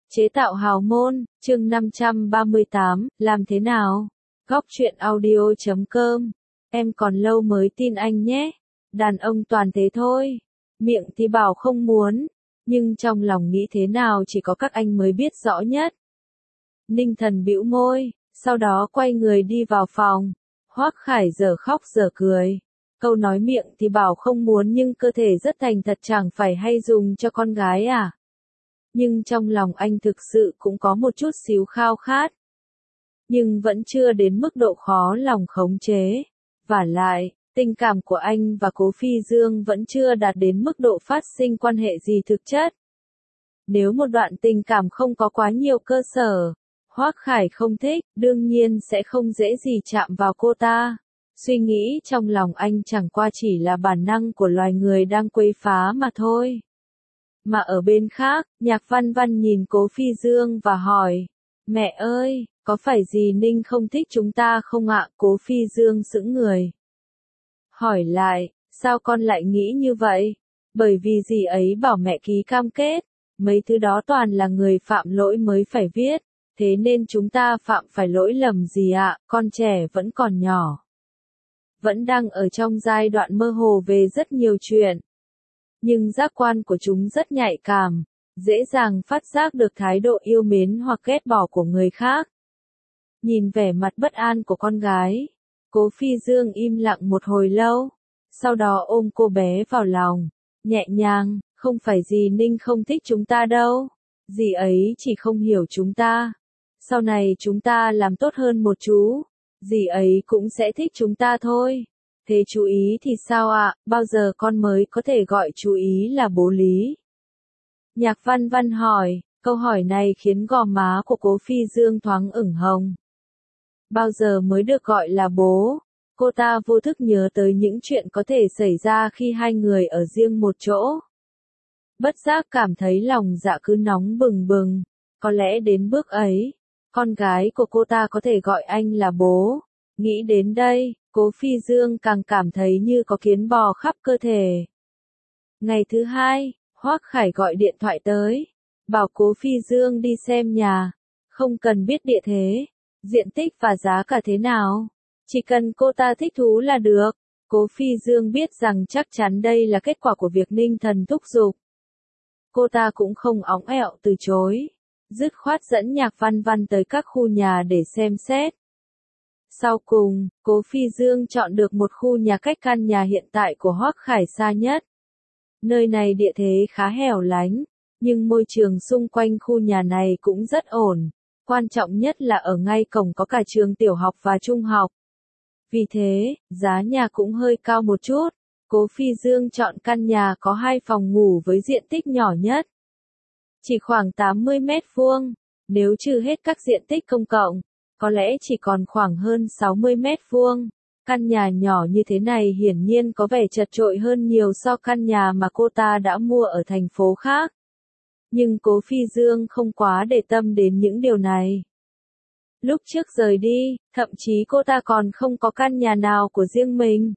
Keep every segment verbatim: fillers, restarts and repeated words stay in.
Chế tạo hào môn, chương năm trăm ba mươi tám, làm thế nào? Góc truyện audio chấm com. Em còn lâu mới tin anh nhé. Đàn ông toàn thế thôi. Miệng thì bảo không muốn, nhưng trong lòng nghĩ thế nào chỉ có các anh mới biết rõ nhất. Ninh Thần bĩu môi, sau đó quay người đi vào phòng. Hoắc Khải giờ khóc giờ cười. Câu nói miệng thì bảo không muốn nhưng cơ thể rất thành thật chẳng phải hay dùng cho con gái à? Nhưng trong lòng anh thực sự cũng có một chút xíu khao khát. Nhưng vẫn chưa đến mức độ khó lòng khống chế. Vả lại, tình cảm của anh và Cố Phi Dương vẫn chưa đạt đến mức độ phát sinh quan hệ gì thực chất. Nếu một đoạn tình cảm không có quá nhiều cơ sở, Hoắc Khải không thích, đương nhiên sẽ không dễ gì chạm vào cô ta. Suy nghĩ trong lòng anh chẳng qua chỉ là bản năng của loài người đang quấy phá mà thôi. Mà ở bên khác, Nhạc Văn Văn nhìn Cố Phi Dương và hỏi, mẹ ơi, có phải dì Ninh không thích chúng ta không ạ? Cố Phi Dương sững người. Hỏi lại, sao con lại nghĩ như vậy? Bởi vì dì ấy bảo mẹ ký cam kết, mấy thứ đó toàn là người phạm lỗi mới phải viết, thế nên chúng ta phạm phải lỗi lầm gì ạ? Con trẻ vẫn còn nhỏ. Vẫn đang ở trong giai đoạn mơ hồ về rất nhiều chuyện. Nhưng giác quan của chúng rất nhạy cảm, dễ dàng phát giác được thái độ yêu mến hoặc ghét bỏ của người khác. Nhìn vẻ mặt bất an của con gái, Cố Phi Dương im lặng một hồi lâu, sau đó ôm cô bé vào lòng, nhẹ nhàng, không phải dì Ninh không thích chúng ta đâu, dì ấy chỉ không hiểu chúng ta. Sau này chúng ta làm tốt hơn một chú, dì ấy cũng sẽ thích chúng ta thôi. Thế chú Ý thì sao ạ? À? Bao giờ con mới có thể gọi chú Ý là bố Lý? Nhạc Văn Văn hỏi, câu hỏi này khiến gò má của Cố Phi Dương thoáng ửng hồng. Bao giờ mới được gọi là bố? Cô ta vô thức nhớ tới những chuyện có thể xảy ra khi hai người ở riêng một chỗ. Bất giác cảm thấy lòng dạ cứ nóng bừng bừng. Có lẽ đến bước ấy, con gái của cô ta có thể gọi anh là bố. Nghĩ đến đây, Cố Phi Dương càng cảm thấy như có kiến bò khắp cơ thể. Ngày thứ hai, Hoắc Khải gọi điện thoại tới, bảo Cố Phi Dương đi xem nhà, không cần biết địa thế, diện tích và giá cả thế nào, chỉ cần cô ta thích thú là được. Cố Phi Dương biết rằng chắc chắn đây là kết quả của việc Ninh Thần thúc giục. Cô ta cũng không óng ẹo từ chối, dứt khoát dẫn Nhạc Văn Văn tới các khu nhà để xem xét. Sau cùng, Cố Phi Dương chọn được một khu nhà cách căn nhà hiện tại của Hoắc Khải xa nhất. Nơi này địa thế khá hẻo lánh, nhưng môi trường xung quanh khu nhà này cũng rất ổn. Quan trọng nhất là ở ngay cổng có cả trường tiểu học và trung học. Vì thế, giá nhà cũng hơi cao một chút. Cố Phi Dương chọn căn nhà có hai phòng ngủ với diện tích nhỏ nhất. Chỉ khoảng tám mươi mét vuông, nếu trừ hết các diện tích công cộng, có lẽ chỉ còn khoảng hơn sáu mươi mét vuông. Căn nhà nhỏ như thế này hiển nhiên có vẻ chật chội hơn nhiều so căn nhà mà cô ta đã mua ở thành phố khác. Nhưng Cố Phi Dương không quá để tâm đến những điều này. Lúc trước rời đi, thậm chí cô ta còn không có căn nhà nào của riêng mình.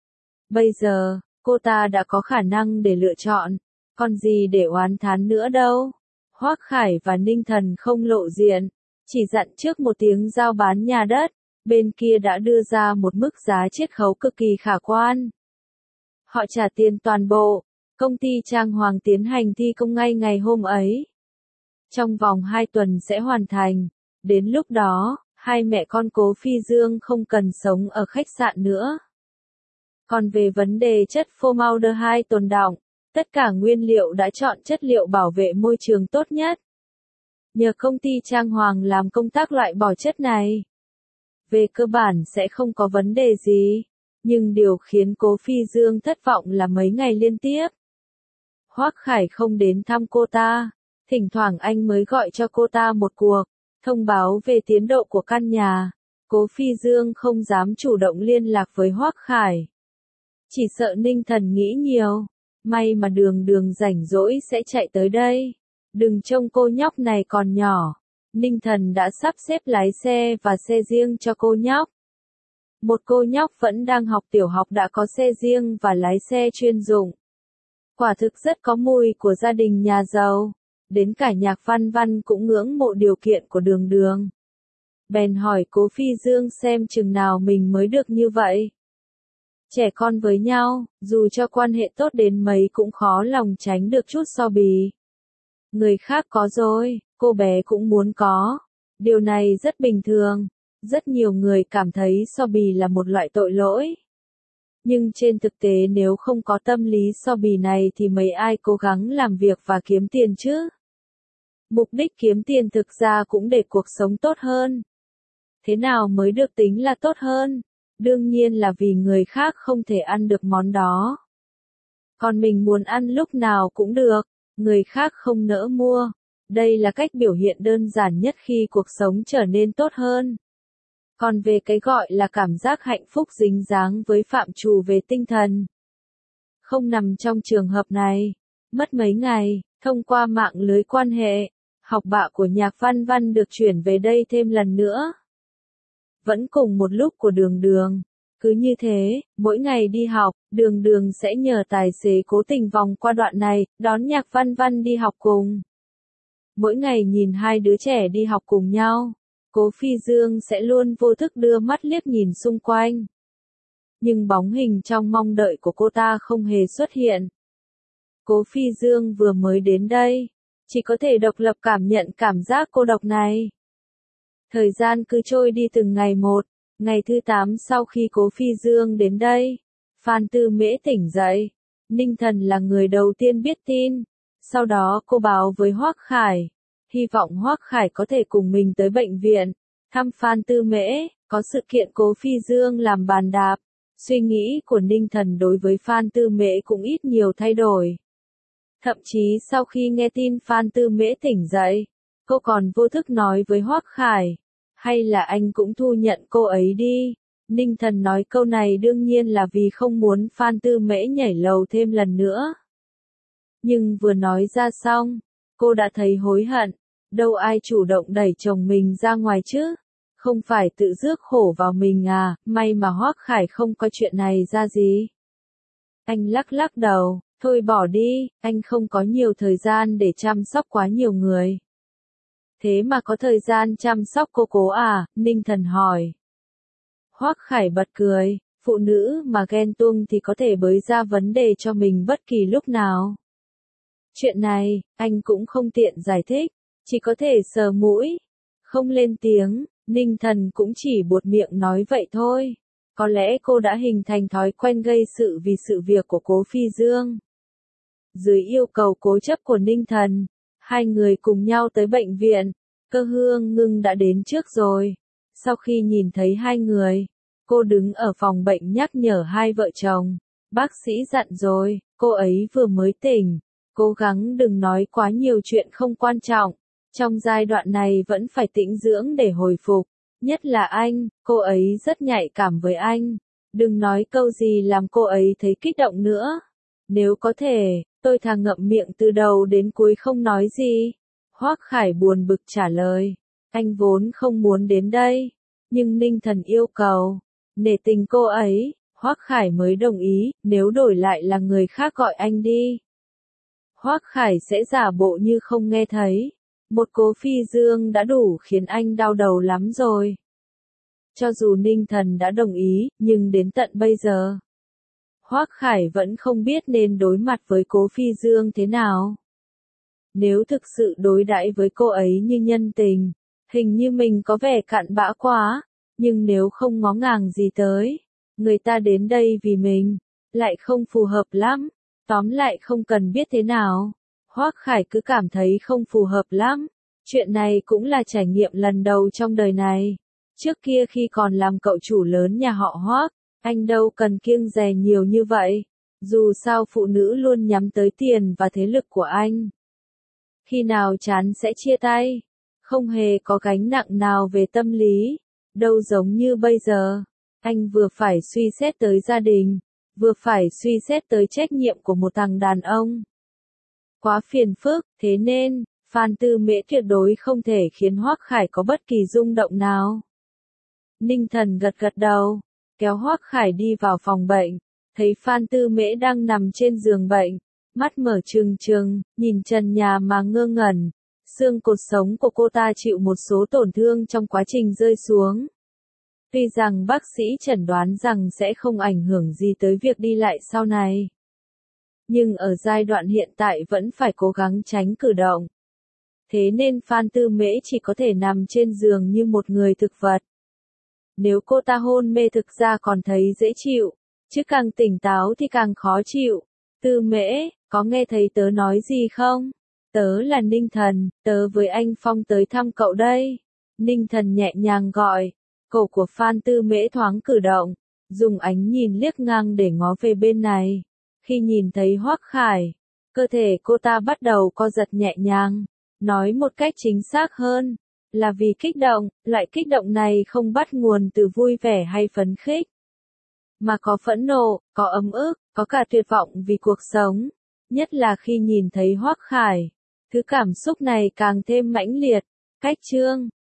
Bây giờ, cô ta đã có khả năng để lựa chọn, còn gì để oán thán nữa đâu. Hoắc Khải và Ninh Thần không lộ diện, chỉ dặn trước một tiếng giao bán nhà đất, bên kia đã đưa ra một mức giá chiết khấu cực kỳ khả quan. Họ trả tiền toàn bộ, công ty trang hoàng tiến hành thi công ngay ngày hôm ấy. Trong vòng hai tuần sẽ hoàn thành, đến lúc đó, hai mẹ con Cố Phi Dương không cần sống ở khách sạn nữa. Còn về vấn đề chất formaldehyde tồn đọng, tất cả nguyên liệu đã chọn chất liệu bảo vệ môi trường tốt nhất. Nhờ công ty trang hoàng làm công tác loại bỏ chất này, về cơ bản sẽ không có vấn đề gì. Nhưng điều khiến Cố Phi Dương thất vọng là mấy ngày liên tiếp, Hoắc Khải không đến thăm cô ta. Thỉnh thoảng anh mới gọi cho cô ta một cuộc, thông báo về tiến độ của căn nhà. Cố Phi Dương không dám chủ động liên lạc với Hoắc Khải. Chỉ sợ Ninh Thần nghĩ nhiều. May mà đường đường rảnh rỗi sẽ chạy tới đây. Đừng trông cô nhóc này còn nhỏ. Ninh Thần đã sắp xếp lái xe và xe riêng cho cô nhóc. Một cô nhóc vẫn đang học tiểu học đã có xe riêng và lái xe chuyên dụng. Quả thực rất có mùi của gia đình nhà giàu. đến cả Nhạc Văn Văn cũng ngưỡng mộ điều kiện của Đường Đường. Bèn hỏi Cố Phi Dương xem chừng nào mình mới được như vậy. Trẻ con với nhau, dù cho quan hệ tốt đến mấy cũng khó lòng tránh được chút so bì. Người khác có rồi, cô bé cũng muốn có. Điều này rất bình thường. Rất nhiều người cảm thấy so bì là một loại tội lỗi. Nhưng trên thực tế nếu không có tâm lý so bì này thì mấy ai cố gắng làm việc và kiếm tiền chứ? Mục đích kiếm tiền thực ra cũng để cuộc sống tốt hơn. Thế nào mới được tính là tốt hơn? Đương nhiên là vì người khác không thể ăn được món đó. Còn mình muốn ăn lúc nào cũng được, người khác không nỡ mua. Đây là cách biểu hiện đơn giản nhất khi cuộc sống trở nên tốt hơn. Còn về cái gọi là cảm giác hạnh phúc dính dáng với phạm trù về tinh thần, không nằm trong trường hợp này. Mất mấy ngày, thông qua mạng lưới quan hệ, học bạ của Nhạc Văn Văn được chuyển về đây thêm lần nữa. Vẫn cùng một lúc của Đường Đường. Cứ như thế, mỗi ngày đi học, Đường Đường sẽ nhờ tài xế cố tình vòng qua đoạn này, đón Nhạc Văn Văn đi học cùng. Mỗi ngày nhìn hai đứa trẻ đi học cùng nhau, Cố Phi Dương sẽ luôn vô thức đưa mắt liếc nhìn xung quanh. Nhưng bóng hình trong mong đợi của cô ta không hề xuất hiện. Cố Phi Dương vừa mới đến đây, chỉ có thể độc lập cảm nhận cảm giác cô độc này. Thời gian cứ trôi đi từng ngày một, ngày thứ tám sau khi Cố Phi Dương đến đây, Phan Tư Mễ tỉnh dậy. Ninh Thần là người đầu tiên biết tin, sau đó cô báo với Hoắc Khải, hy vọng Hoắc Khải có thể cùng mình tới bệnh viện, thăm Phan Tư Mễ, có sự kiện Cố Phi Dương làm bàn đạp. Suy nghĩ của Ninh Thần đối với Phan Tư Mễ cũng ít nhiều thay đổi. Thậm chí sau khi nghe tin Phan Tư Mễ tỉnh dậy, cô còn vô thức nói với Hoắc Khải, hay là anh cũng thu nhận cô ấy đi. Ninh Thần nói câu này đương nhiên là vì không muốn Phan Tư Mễ nhảy lầu thêm lần nữa. Nhưng vừa nói ra xong, cô đã thấy hối hận, đâu ai chủ động đẩy chồng mình ra ngoài chứ, không phải tự rước khổ vào mình à, may mà Hoắc Khải không có chuyện này ra gì. Anh lắc lắc đầu, thôi bỏ đi, anh không có nhiều thời gian để chăm sóc quá nhiều người. Thế mà có thời gian chăm sóc cô Cố à, Ninh Thần hỏi. Hoắc Khải bật cười, phụ nữ mà ghen tuông thì có thể bới ra vấn đề cho mình bất kỳ lúc nào. Chuyện này, anh cũng không tiện giải thích, chỉ có thể sờ mũi, không lên tiếng. Ninh Thần cũng chỉ buột miệng nói vậy thôi. Có lẽ cô đã hình thành thói quen gây sự vì sự việc của Cố Phi Dương. Dưới yêu cầu cố chấp của Ninh Thần, hai người cùng nhau tới bệnh viện. Cơ Hương Ngưng đã đến trước rồi. Sau khi nhìn thấy hai người, cô đứng ở phòng bệnh nhắc nhở hai vợ chồng. Bác sĩ dặn rồi, cô ấy vừa mới tỉnh, cố gắng đừng nói quá nhiều chuyện không quan trọng. Trong giai đoạn này vẫn phải tĩnh dưỡng để hồi phục. Nhất là anh, cô ấy rất nhạy cảm với anh. Đừng nói câu gì làm cô ấy thấy kích động nữa. Nếu có thể, tôi thà ngậm miệng từ đầu đến cuối không nói gì. Hoắc Khải buồn bực trả lời. Anh vốn không muốn đến đây. Nhưng Ninh Thần yêu cầu. Nể tình cô ấy, Hoắc Khải mới đồng ý, nếu đổi lại là người khác gọi anh đi. Hoắc Khải sẽ giả bộ như không nghe thấy. Một Cố Phi Dương đã đủ khiến anh đau đầu lắm rồi. Cho dù Ninh Thần đã đồng ý, nhưng đến tận bây giờ, Hoắc Khải vẫn không biết nên đối mặt với Cố Phi Dương thế nào. Nếu thực sự đối đãi với cô ấy như nhân tình, hình như mình có vẻ cặn bã quá, nhưng nếu không ngó ngàng gì tới, người ta đến đây vì mình, lại không phù hợp lắm. Tóm lại không cần biết thế nào. Hoắc Khải cứ cảm thấy không phù hợp lắm. Chuyện này cũng là trải nghiệm lần đầu trong đời này. Trước kia khi còn làm cậu chủ lớn nhà họ Hoắc, anh đâu cần kiêng dè nhiều như vậy. Dù sao phụ nữ luôn nhắm tới tiền và thế lực của anh. Khi nào chán sẽ chia tay. Không hề có gánh nặng nào về tâm lý. Đâu giống như bây giờ. Anh vừa phải suy xét tới gia đình, vừa phải suy xét tới trách nhiệm của một thằng đàn ông. Quá phiền phức, thế nên, Phan Tư Mễ tuyệt đối không thể khiến Hoắc Khải có bất kỳ rung động nào. Ninh Thần gật gật đầu, kéo Hoắc Khải đi vào phòng bệnh, thấy Phan Tư Mễ đang nằm trên giường bệnh, mắt mở trừng trừng, nhìn trần nhà mà ngơ ngẩn. Xương cột sống của cô ta chịu một số tổn thương trong quá trình rơi xuống. Tuy rằng bác sĩ chẩn đoán rằng sẽ không ảnh hưởng gì tới việc đi lại sau này. Nhưng ở giai đoạn hiện tại vẫn phải cố gắng tránh cử động. Thế nên Phan Tư Mễ chỉ có thể nằm trên giường như một người thực vật. Nếu cô ta hôn mê thực ra còn thấy dễ chịu, chứ càng tỉnh táo thì càng khó chịu. Tư Mễ, có nghe thấy tớ nói gì không? Tớ là Ninh Thần, tớ với anh Phong tới thăm cậu đây. Ninh Thần nhẹ nhàng gọi, cổ của Phan Tư Mễ thoáng cử động, dùng ánh nhìn liếc ngang để ngó về bên này. Khi nhìn thấy Hoắc Khải, cơ thể cô ta bắt đầu co giật nhẹ nhàng. Nói một cách chính xác hơn, là vì kích động, loại kích động này không bắt nguồn từ vui vẻ hay phấn khích, mà có phẫn nộ, có ấm ức, có cả tuyệt vọng vì cuộc sống. Nhất là khi nhìn thấy Hoắc Khải, thứ cảm xúc này càng thêm mãnh liệt. Cách chương